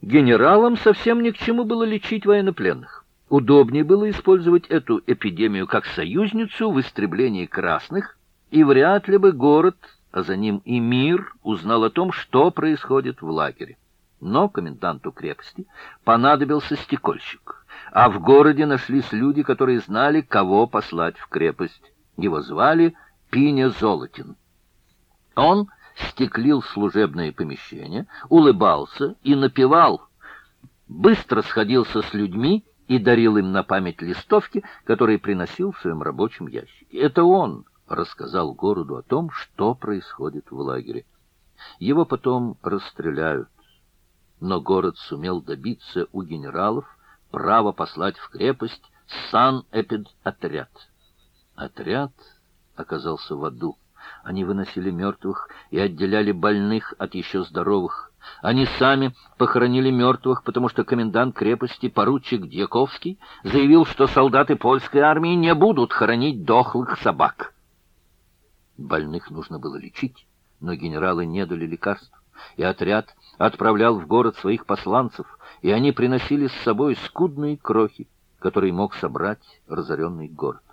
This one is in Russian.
Генералам совсем ни к чему было лечить военнопленных. Удобнее было использовать эту эпидемию как союзницу в истреблении красных, и вряд ли бы город, а за ним и мир, узнал о том, что происходит в лагере. Но коменданту крепости понадобился стекольщик, а в городе нашлись люди, которые знали, кого послать в крепость. Его звали Пиня Золотин. Он стеклил служебное помещение, улыбался и напевал, быстро сходился с людьми и дарил им на память листовки, которые приносил в своем рабочем ящике. Это он рассказал городу о том, что происходит в лагере. Его потом расстреляют, но город сумел добиться у генералов права послать в крепость санэпиdoтряд. Отряд оказался в аду. Они выносили мертвых и отделяли больных от еще здоровых. Они сами похоронили мертвых, потому что комендант крепости, поручик Дьяковский, заявил, что солдаты польской армии не будут хоронить дохлых собак. Больных нужно было лечить, но генералы не дали лекарств, и отряд отправлял в город своих посланцев, и они приносили с собой скудные крохи, которые мог собрать разоренный город.